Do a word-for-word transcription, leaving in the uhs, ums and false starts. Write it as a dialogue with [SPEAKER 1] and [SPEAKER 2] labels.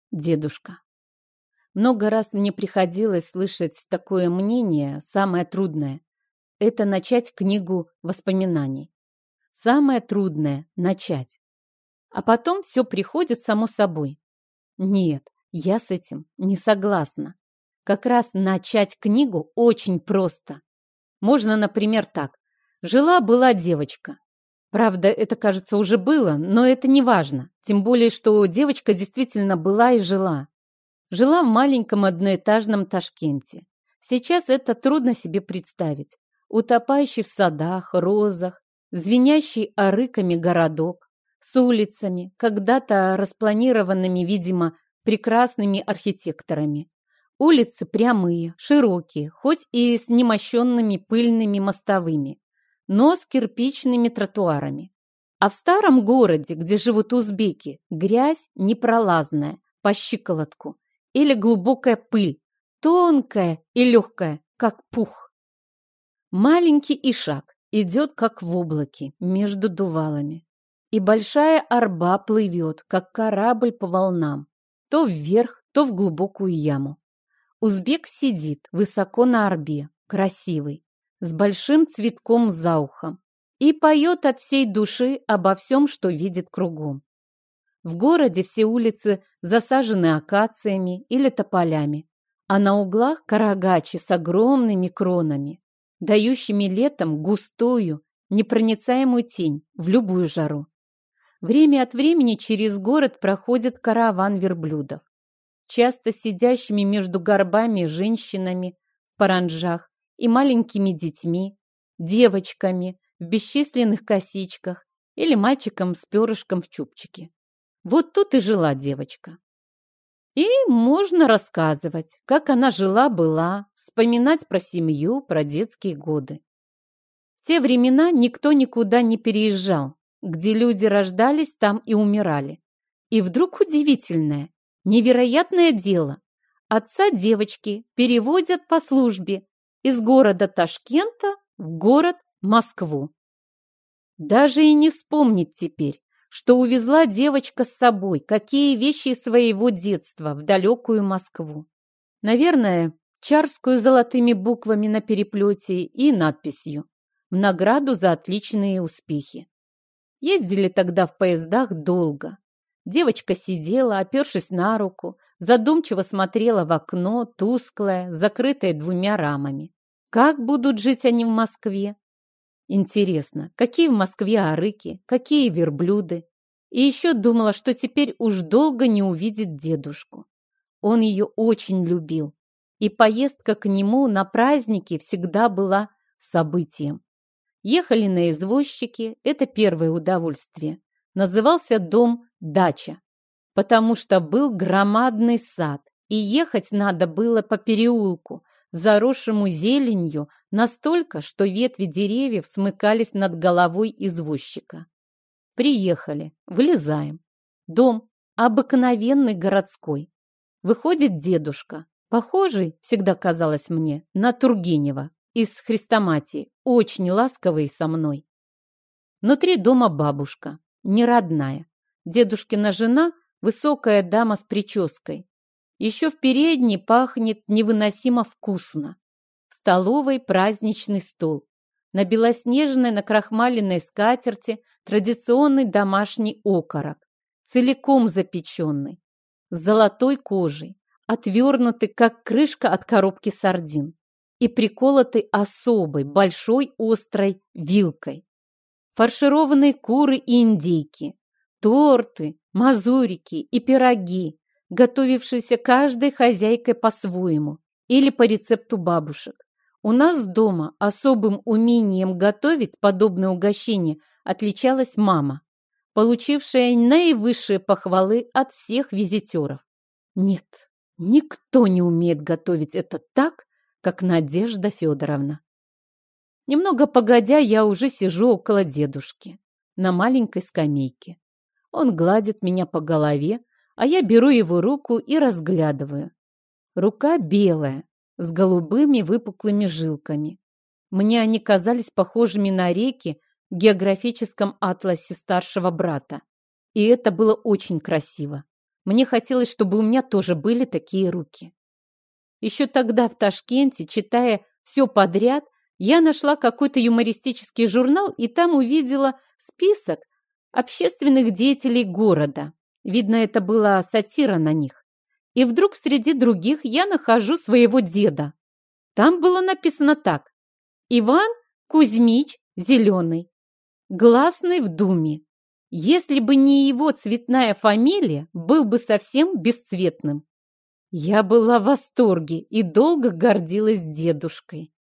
[SPEAKER 1] Дедушка. Много раз мне приходилось слышать такое мнение, самое трудное– это начать книгу воспоминаний. Самое трудное– начать. А потом все приходит само собой. Нет, я с этим не согласна. Как раз начать книгу очень просто. Можно, например, так. Жила-была девочка. Правда, это, кажется, уже было, но это не важно. Тем более, что девочка действительно была и жила. Жила в маленьком одноэтажном Ташкенте. Сейчас это трудно себе представить. Утопающий в садах, розах, звенящий арыками городок, с улицами, когда-то распланированными, видимо, прекрасными архитекторами. Улицы прямые, широкие, хоть и с немощенными пыльными мостовыми, но с кирпичными тротуарами. А в старом городе, где живут узбеки, грязь непролазная, по щиколотку, или глубокая пыль, тонкая и легкая, как пух. Маленький ишак идет, как в облаке, между дувалами. И большая арба плывет, как корабль по волнам, то вверх, то в глубокую яму. Узбек сидит высоко на арбе, красивый, с большим цветком за ухом, и поет от всей души обо всем, что видит кругом. В городе все улицы засажены акациями или тополями, а на углах карагачи с огромными кронами, дающими летом густую, непроницаемую тень в любую жару. Время от времени через город проходит караван верблюдов, часто сидящими между горбами женщинами в паранджах и маленькими детьми, девочками в бесчисленных косичках или мальчиком с перышком в чубчике. Вот тут и жила девочка. И можно рассказывать, как она жила-была, вспоминать про семью, про детские годы. В те времена никто никуда не переезжал. Где люди рождались, там и умирали. И вдруг удивительное, невероятное дело. Отца девочки переводят по службе из города Ташкента в город Москву. Даже и не вспомнить теперь, что увезла девочка с собой, какие вещи из своего детства в далекую Москву. Наверное, чарскую золотыми буквами на переплете и надписью «В награду за отличные успехи». Ездили тогда в поездах долго. Девочка сидела, опершись на руку, задумчиво смотрела в окно, тусклое, закрытое двумя рамами. Как будут жить они в Москве? Интересно, какие в Москве арыки, какие верблюды? И еще думала, что теперь уж долго не увидит дедушку. Он ее очень любил, и поездка к нему на праздники всегда была событием. Ехали на извозчике, это первое удовольствие. Назывался дом дача, потому что был громадный сад, и ехать надо было по переулку, заросшему зеленью настолько, что ветви деревьев смыкались над головой извозчика. Приехали, вылезаем. Дом обыкновенный городской. Выходит дедушка, похожий, всегда казалось мне, на Тургенева из «Хрестоматии», очень ласковый со мной. Внутри дома бабушка, не родная. Дедушкина жена – высокая дама с прической. Еще в передней пахнет невыносимо вкусно. В столовой праздничный стол. На белоснежной накрахмаленной скатерти традиционный домашний окорок, целиком запеченный, с золотой кожей, отвернутый, как крышка от коробки сардин, и приколотый особой, большой острой вилкой. Фаршированные куры и индейки, торты, мазурики и пироги, готовившиеся каждой хозяйкой по-своему или по рецепту бабушек. У нас дома особым умением готовить подобное угощение отличалась мама, получившая наивысшие похвалы от всех визитеров. Нет, никто не умеет готовить это так, как Надежда Федоровна. Немного погодя, я уже сижу около дедушки на маленькой скамейке. Он гладит меня по голове, а я беру его руку и разглядываю. Рука белая, с голубыми выпуклыми жилками. Мне они казались похожими на реки в географическом атласе старшего брата. И это было очень красиво. Мне хотелось, чтобы у меня тоже были такие руки. Еще тогда в Ташкенте, читая все подряд, я нашла какой-то юмористический журнал и там увидела список общественных деятелей города. Видно, это была сатира на них. И вдруг среди других я нахожу своего деда. Там было написано так: Иван Кузьмич Зеленый, гласный в Думе. Если бы не его цветная фамилия, был бы совсем бесцветным. Я была в восторге и долго гордилась дедушкой.